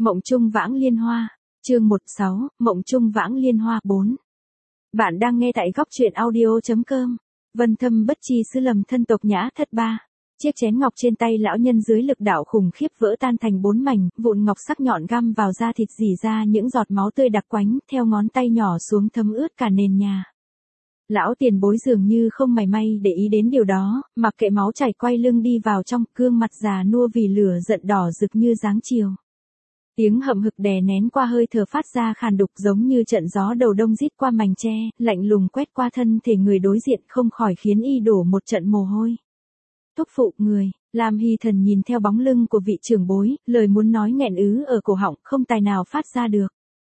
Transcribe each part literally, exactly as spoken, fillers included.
Mộng Chung Vãng Liên Hoa, chương một sáu, Mộng Chung Vãng Liên Hoa bốn. Bạn đang nghe tại góc truyện audio.com. Vân thâm bất chi sư lầm thân tộc nhã thất ba. Chiếc chén ngọc trên tay lão nhân dưới lực đạo khủng khiếp vỡ tan thành bốn mảnh, vụn ngọc sắc nhọn găm vào da thịt rỉ ra những giọt máu tươi đặc quánh, theo ngón tay nhỏ xuống thấm ướt cả nền nhà. Lão tiền bối dường như không mảy may để ý đến điều đó, mặc kệ máu chảy quay lưng đi vào trong, gương mặt già nua vì lửa giận đỏ rực như dáng chiều. Tiếng hậm hực đè nén qua hơi thở phát ra khàn đục giống như trận gió đầu đông rít qua mành tre, lạnh lùng quét qua thân thể người đối diện không khỏi khiến y đổ một trận mồ hôi. Thúc phụ người, Lam Hy Thần nhìn theo bóng lưng của vị trưởng bối, lời muốn nói nghẹn ứ ở cổ họng không tài nào phát ra được.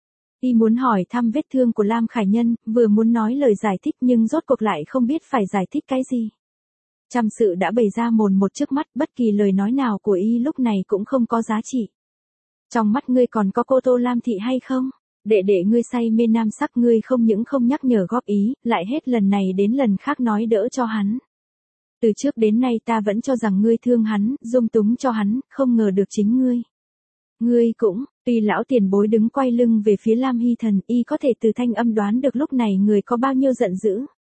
Y muốn hỏi thăm vết thương của Lam Khải Nhân, vừa muốn nói lời giải thích nhưng rốt cuộc lại không biết phải giải thích cái gì. Trăm sự đã bày ra mồn một trước mắt, bất kỳ lời nói nào của y lúc này cũng không có giá trị. Trong mắt ngươi còn có cô Tô Lam Thị hay không? Đệ đệ ngươi say mê nam sắc, ngươi không những không nhắc nhở góp ý, lại hết lần này đến lần khác nói đỡ cho hắn. Từ trước đến nay ta vẫn cho rằng ngươi thương hắn, dung túng cho hắn, không ngờ được chính ngươi. Ngươi cũng, tuy lão tiền bối đứng quay lưng về phía Lam Hy Thần, y có thể từ thanh âm đoán được lúc này người có bao nhiêu giận dữ.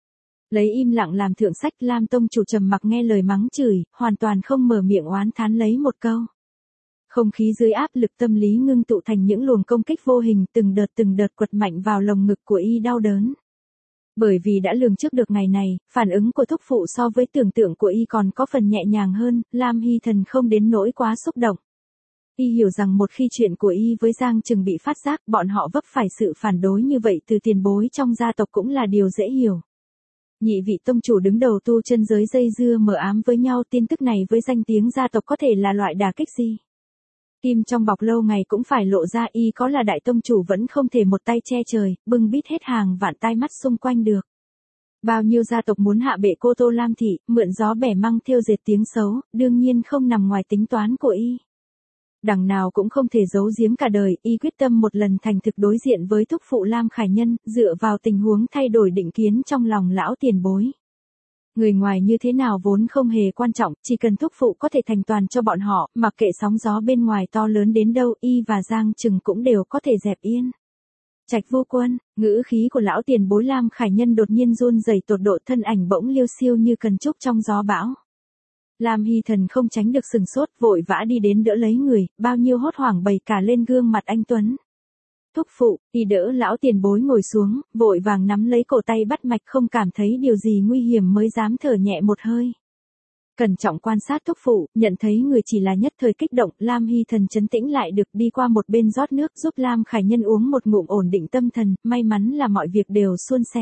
Lấy im lặng làm thượng sách, Lam tông chủ trầm mặc nghe lời mắng chửi, hoàn toàn không mở miệng oán thán lấy một câu. Không khí dưới áp lực tâm lý ngưng tụ thành những luồng công kích vô hình, từng đợt từng đợt quật mạnh vào lồng ngực của y đau đớn. Bởi vì đã lường trước được ngày này, phản ứng của thúc phụ so với tưởng tượng của y còn có phần nhẹ nhàng hơn, Lam Hy Thần không đến nỗi quá xúc động. Y hiểu rằng một khi chuyện của y với Giang Trừng bị phát giác, bọn họ vấp phải sự phản đối như vậy từ tiền bối trong gia tộc cũng là điều dễ hiểu. Nhị vị tông chủ đứng đầu tu chân giới dây dưa mờ ám với nhau, tin tức này với danh tiếng gia tộc có thể là loại đả kích gì? Kim trong bọc lâu ngày cũng phải lộ ra, y có là đại tông chủ vẫn không thể một tay che trời, bưng bít hết hàng vạn tai mắt xung quanh được. Bao nhiêu gia tộc muốn hạ bệ cô Tô Lam Thị, mượn gió bẻ măng thêu dệt tiếng xấu, đương nhiên không nằm ngoài tính toán của y. Đằng nào cũng không thể giấu giếm cả đời, y quyết tâm một lần thành thực đối diện với thúc phụ Lam Khải Nhân, dựa vào tình huống thay đổi định kiến trong lòng lão tiền bối. Người ngoài như thế nào vốn không hề quan trọng, chỉ cần thúc phụ có thể thành toàn cho bọn họ, mặc kệ sóng gió bên ngoài to lớn đến đâu, y và Giang Trừng cũng đều có thể dẹp yên. Trạch Vô Quân, ngữ khí của lão tiền bối Lam Khải Nhân đột nhiên run rẩy tột độ, thân ảnh bỗng liêu xiêu như cần trúc trong gió bão. Lam Hy Thần không tránh được sừng sốt, vội vã đi đến đỡ lấy người, bao nhiêu hốt hoảng bày cả lên gương mặt anh tuấn. Thúc phụ, y đỡ lão tiền bối ngồi xuống, vội vàng nắm lấy cổ tay bắt mạch, không cảm thấy điều gì nguy hiểm mới dám thở nhẹ một hơi. Cẩn trọng quan sát thúc phụ, nhận thấy người chỉ là nhất thời kích động, Lam Hy Thần trấn tĩnh lại được, đi qua một bên rót nước giúp Lam Khải Nhân uống một ngụm ổn định tâm thần, may mắn là mọi việc đều suôn sẻ.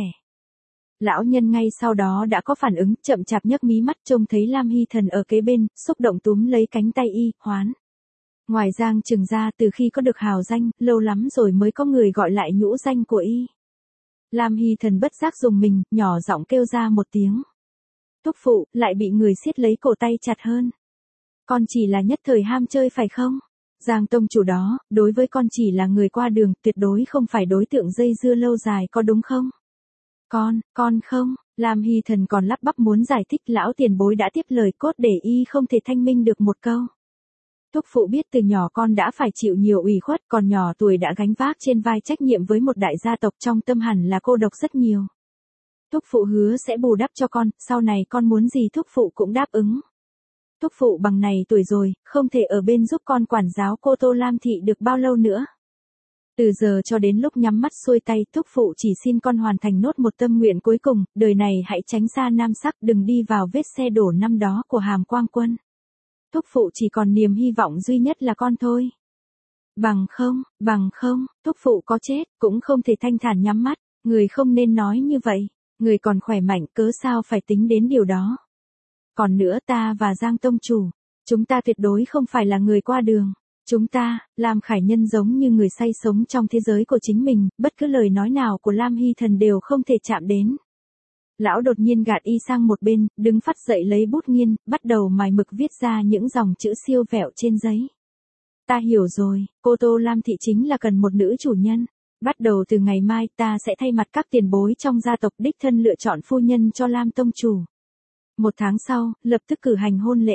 Lão nhân ngay sau đó đã có phản ứng, chậm chạp nhấc mí mắt trông thấy Lam Hy Thần ở kế bên, xúc động túm lấy cánh tay y, hoán. Ngoài Giang Trừng ra, từ khi có được hào danh, lâu lắm rồi mới có người gọi lại nhũ danh của y. Lam Hy Thần bất giác dùng mình, nhỏ giọng kêu ra một tiếng. Thúc phụ, lại bị người siết lấy cổ tay chặt hơn. Con chỉ là nhất thời ham chơi phải không? Giang tông chủ đó, đối với con chỉ là người qua đường, tuyệt đối không phải đối tượng dây dưa lâu dài, có đúng không? Con, con không, Lam Hy Thần còn lắp bắp muốn giải thích, lão tiền bối đã tiếp lời cốt để y không thể thanh minh được một câu. Thúc phụ biết từ nhỏ con đã phải chịu nhiều ủy khuất, còn nhỏ tuổi đã gánh vác trên vai trách nhiệm với một đại gia tộc, trong tâm hẳn là cô độc rất nhiều. Thúc phụ hứa sẽ bù đắp cho con, sau này con muốn gì thúc phụ cũng đáp ứng. Thúc phụ bằng này tuổi rồi, không thể ở bên giúp con quản giáo cô Tô Lam Thị được bao lâu nữa. Từ giờ cho đến lúc nhắm mắt xuôi tay, thúc phụ chỉ xin con hoàn thành nốt một tâm nguyện cuối cùng, đời này hãy tránh xa nam sắc, đừng đi vào vết xe đổ năm đó của Hàm Quang Quân. Thúc phụ chỉ còn niềm hy vọng duy nhất là con thôi. Bằng không, bằng không, thúc phụ có chết, cũng không thể thanh thản nhắm mắt, người không nên nói như vậy, người còn khỏe mạnh, cớ sao phải tính đến điều đó. Còn nữa, ta và Giang tông chủ, chúng ta tuyệt đối không phải là người qua đường. Chúng ta, Lam Khải Nhân giống như người say sống trong thế giới của chính mình, bất cứ lời nói nào của Lam Hy Thần đều không thể chạm đến. Lão đột nhiên gạt y sang một bên, đứng phắt dậy lấy bút nghiên, bắt đầu mài mực viết ra những dòng chữ siêu vẹo trên giấy. Ta hiểu rồi, cô Tô Lam Thị chính là cần một nữ chủ nhân. Bắt đầu từ ngày mai ta sẽ thay mặt các tiền bối trong gia tộc đích thân lựa chọn phu nhân cho Lam tông chủ. Một tháng sau, lập tức cử hành hôn lễ.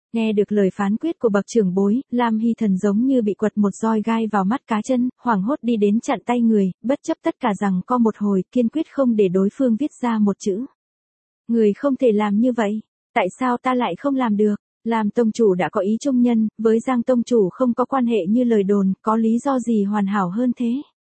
Nghe được lời phán quyết của bậc trưởng bối, Lam Hy Thần giống như bị quật một roi gai vào mắt cá chân, hoảng hốt đi đến chặn tay người, bất chấp tất cả rằng co một hồi, kiên quyết không để đối phương viết ra một chữ. Người không thể làm như vậy. Tại sao ta lại không làm được? Lam tông chủ đã có ý trung nhân, với Giang tông chủ không có quan hệ như lời đồn, có lý do gì hoàn hảo hơn thế?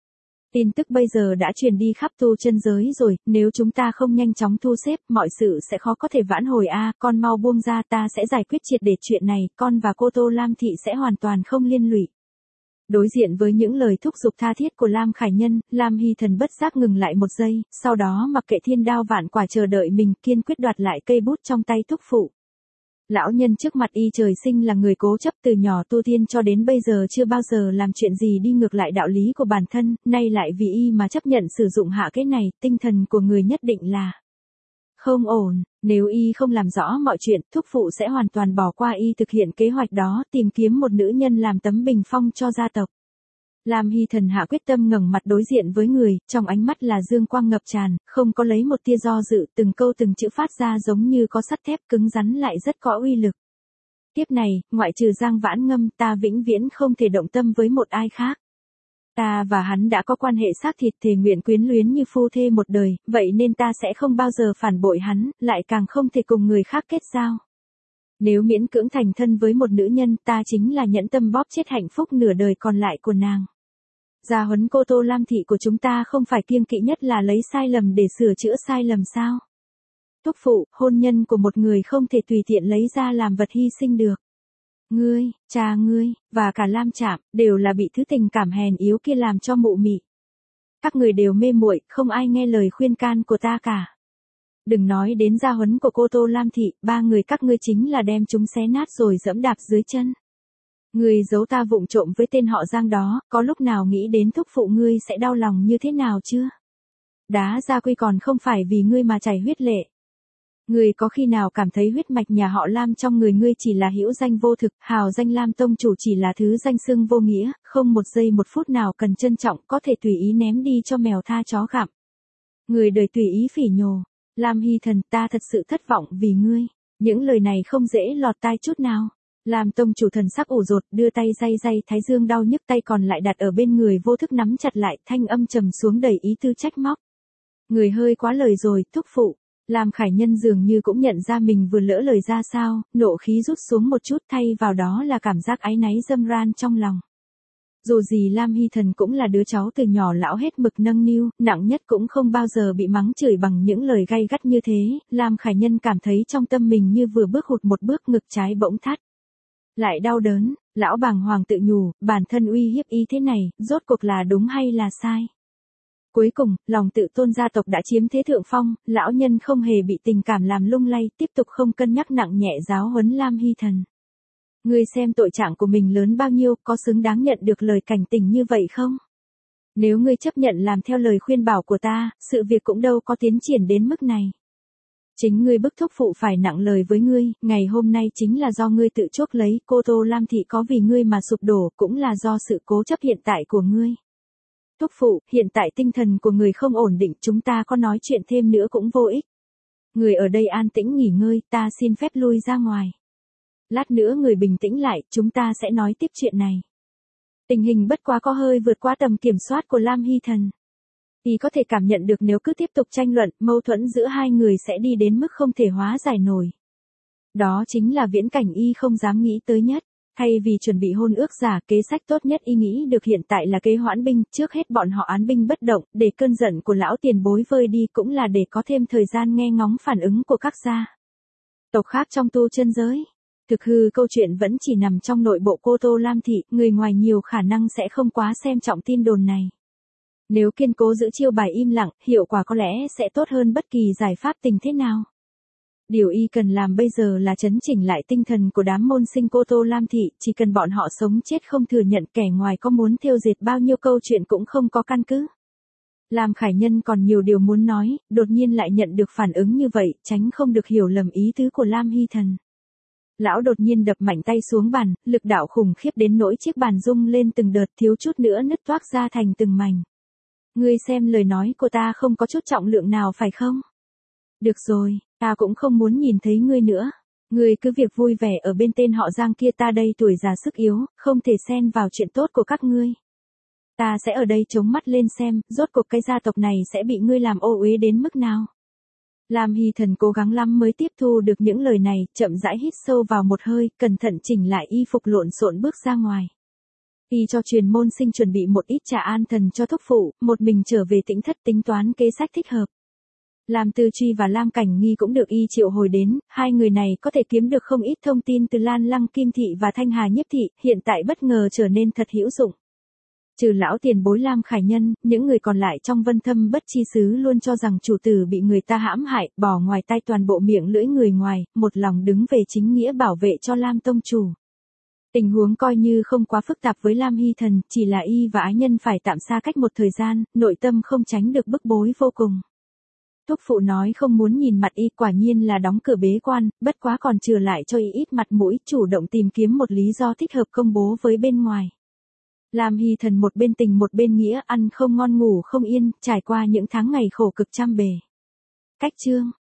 Tin tức bây giờ đã truyền đi khắp tu chân giới rồi, nếu chúng ta không nhanh chóng thu xếp, mọi sự sẽ khó có thể vãn hồi a, à, con mau buông ra, ta sẽ giải quyết triệt để chuyện này, con và cô Tô Lam Thị sẽ hoàn toàn không liên lụy. Đối diện với những lời thúc giục tha thiết của Lam Khải Nhân, Lam Hy Thần bất giác ngừng lại một giây, sau đó mặc kệ thiên đao vạn quả chờ đợi mình, kiên quyết đoạt lại cây bút trong tay thúc phụ. Lão nhân trước mặt y trời sinh là người cố chấp, từ nhỏ tu tiên cho đến bây giờ chưa bao giờ làm chuyện gì đi ngược lại đạo lý của bản thân, nay lại vì y mà chấp nhận sử dụng hạ kế này, tinh thần của người nhất định là không ổn. Nếu y không làm rõ mọi chuyện, thúc phụ sẽ hoàn toàn bỏ qua y thực hiện kế hoạch đó, tìm kiếm một nữ nhân làm tấm bình phong cho gia tộc. Lam Hy Thần hạ quyết tâm ngẩng mặt đối diện với người, trong ánh mắt là dương quang ngập tràn, không có lấy một tia do dự, từng câu từng chữ phát ra giống như có sắt thép cứng rắn lại rất có uy lực. Tiếp này, ngoại trừ Giang Vãn Ngâm, ta vĩnh viễn không thể động tâm với một ai khác. Ta và hắn đã có quan hệ xác thịt, thề nguyện quyến luyến như phu thê một đời, vậy nên ta sẽ không bao giờ phản bội hắn, lại càng không thể cùng người khác kết giao. Nếu miễn cưỡng thành thân với một nữ nhân, ta chính là nhẫn tâm bóp chết hạnh phúc nửa đời còn lại của nàng. Gia huấn cô Tô Lam Thị của chúng ta không phải kiêng kỵ nhất là lấy sai lầm để sửa chữa sai lầm sao? Thúc phụ, hôn nhân của một người không thể tùy tiện lấy ra làm vật hy sinh được. Ngươi, cha ngươi, và cả Lam Trạm, đều là bị thứ tình cảm hèn yếu kia làm cho mụ mị. Các người đều mê muội, không ai nghe lời khuyên can của ta cả. Đừng nói đến gia huấn của cô Tô Lam Thị, ba người các ngươi chính là đem chúng xé nát rồi dẫm đạp dưới chân. Ngươi giấu ta vụng trộm với tên họ Giang đó, có lúc nào nghĩ đến thúc phụ ngươi sẽ đau lòng như thế nào chưa? Đá gia quy còn không phải vì ngươi mà chảy huyết lệ. Ngươi có khi nào cảm thấy huyết mạch nhà họ Lam trong người ngươi chỉ là hữu danh vô thực, hào danh Lam tông chủ chỉ là thứ danh xưng vô nghĩa, không một giây một phút nào cần trân trọng, có thể tùy ý ném đi cho mèo tha chó gặm. Người đời tùy ý phỉ nhổ. Lam Hy Thần, ta thật sự thất vọng vì ngươi. Những lời này không dễ lọt tai chút nào. Lam tông chủ thần sắc ủ rột, đưa tay day day thái dương đau nhức, tay còn lại đặt ở bên người vô thức nắm chặt lại, thanh âm trầm xuống đầy ý tư trách móc. Người hơi quá lời rồi, thúc phụ. Lam Khải Nhân dường như cũng nhận ra mình vừa lỡ lời ra sao, nộ khí rút xuống một chút, thay vào đó là cảm giác áy náy dâm ran trong lòng. Dù gì Lam Hy Thần cũng là đứa cháu từ nhỏ lão hết mực nâng niu, nặng nhất cũng không bao giờ bị mắng chửi bằng những lời gay gắt như thế, Lam Khải Nhân cảm thấy trong tâm mình như vừa bước hụt một bước, ngực trái bỗng thắt. Lại đau đớn, lão bàng hoàng tự nhủ, bản thân uy hiếp y thế này, rốt cuộc là đúng hay là sai. Cuối cùng, lòng tự tôn gia tộc đã chiếm thế thượng phong, lão nhân không hề bị tình cảm làm lung lay, tiếp tục không cân nhắc nặng nhẹ giáo huấn Lam Hy Thần. Ngươi xem tội trạng của mình lớn bao nhiêu, có xứng đáng nhận được lời cảnh tỉnh như vậy không? Nếu ngươi chấp nhận làm theo lời khuyên bảo của ta, sự việc cũng đâu có tiến triển đến mức này. Chính ngươi bức thúc phụ phải nặng lời với ngươi, ngày hôm nay chính là do ngươi tự chuốc lấy, cô Tô Lam Thị có vì ngươi mà sụp đổ, cũng là do sự cố chấp hiện tại của ngươi. Thúc phụ, hiện tại tinh thần của người không ổn định, chúng ta có nói chuyện thêm nữa cũng vô ích. Người ở đây an tĩnh nghỉ ngơi, ta xin phép lui ra ngoài. Lát nữa người bình tĩnh lại, chúng ta sẽ nói tiếp chuyện này. Tình hình bất quá có hơi vượt qua tầm kiểm soát của Lam Hy Thần. Y có thể cảm nhận được nếu cứ tiếp tục tranh luận, mâu thuẫn giữa hai người sẽ đi đến mức không thể hóa giải nổi. Đó chính là viễn cảnh y không dám nghĩ tới nhất. Thay vì chuẩn bị hôn ước giả, kế sách tốt nhất y nghĩ được hiện tại là kế hoãn binh, trước hết bọn họ án binh bất động, để cơn giận của lão tiền bối vơi đi, cũng là để có thêm thời gian nghe ngóng phản ứng của các gia tộc khác trong tu chân giới. Thực hư câu chuyện vẫn chỉ nằm trong nội bộ cô Tô Lam Thị, người ngoài nhiều khả năng sẽ không quá xem trọng tin đồn này. Nếu kiên cố giữ chiêu bài im lặng, hiệu quả có lẽ sẽ tốt hơn bất kỳ giải pháp tình thế nào. Điều y cần làm bây giờ là chấn chỉnh lại tinh thần của đám môn sinh cô Tô Lam Thị, chỉ cần bọn họ sống chết không thừa nhận, kẻ ngoài có muốn thêu dệt bao nhiêu câu chuyện cũng không có căn cứ. Lam Khải Nhân còn nhiều điều muốn nói, đột nhiên lại nhận được phản ứng như vậy, tránh không được hiểu lầm ý tứ của Lam Hy Thần. Lão đột nhiên đập mạnh tay xuống bàn, lực đạo khủng khiếp đến nỗi chiếc bàn rung lên từng đợt, thiếu chút nữa nứt toác ra thành từng mảnh. Ngươi xem lời nói của ta không có chút trọng lượng nào phải không? Được rồi, ta cũng không muốn nhìn thấy ngươi nữa. Ngươi cứ việc vui vẻ ở bên tên họ Giang kia, ta đây tuổi già sức yếu, không thể xen vào chuyện tốt của các ngươi. Ta sẽ ở đây chống mắt lên xem, rốt cuộc cái gia tộc này sẽ bị ngươi làm ô uế đến mức nào. Lam Hy Thần cố gắng lắm mới tiếp thu được những lời này, chậm rãi hít sâu vào một hơi, cẩn thận chỉnh lại y phục lộn xộn bước ra ngoài. Y cho truyền môn sinh chuẩn bị một ít trà an thần cho thúc phụ, một mình trở về Tĩnh Thất tính toán kế sách thích hợp. Lam Tư Truy và Lam Cảnh Nghi cũng được y triệu hồi đến, hai người này có thể kiếm được không ít thông tin từ Lan Lăng Kim Thị và Thanh Hà Nhiếp Thị, hiện tại bất ngờ trở nên thật hữu dụng. Trừ lão tiền bối Lam Khải Nhân, những người còn lại trong Vân Thâm Bất Chi Xứ luôn cho rằng chủ tử bị người ta hãm hại, bỏ ngoài tay toàn bộ miệng lưỡi người ngoài, một lòng đứng về chính nghĩa bảo vệ cho Lam tông chủ. Tình huống coi như không quá phức tạp với Lam Hy Thần, chỉ là y và ái nhân phải tạm xa cách một thời gian, nội tâm không tránh được bức bối vô cùng. Thúc phụ nói không muốn nhìn mặt y, quả nhiên là đóng cửa bế quan, bất quá còn trừ lại cho y ít mặt mũi, chủ động tìm kiếm một lý do thích hợp công bố với bên ngoài. Lam Hy Thần một bên tình một bên nghĩa, ăn không ngon ngủ không yên, trải qua những tháng ngày khổ cực trăm bề. Cách chương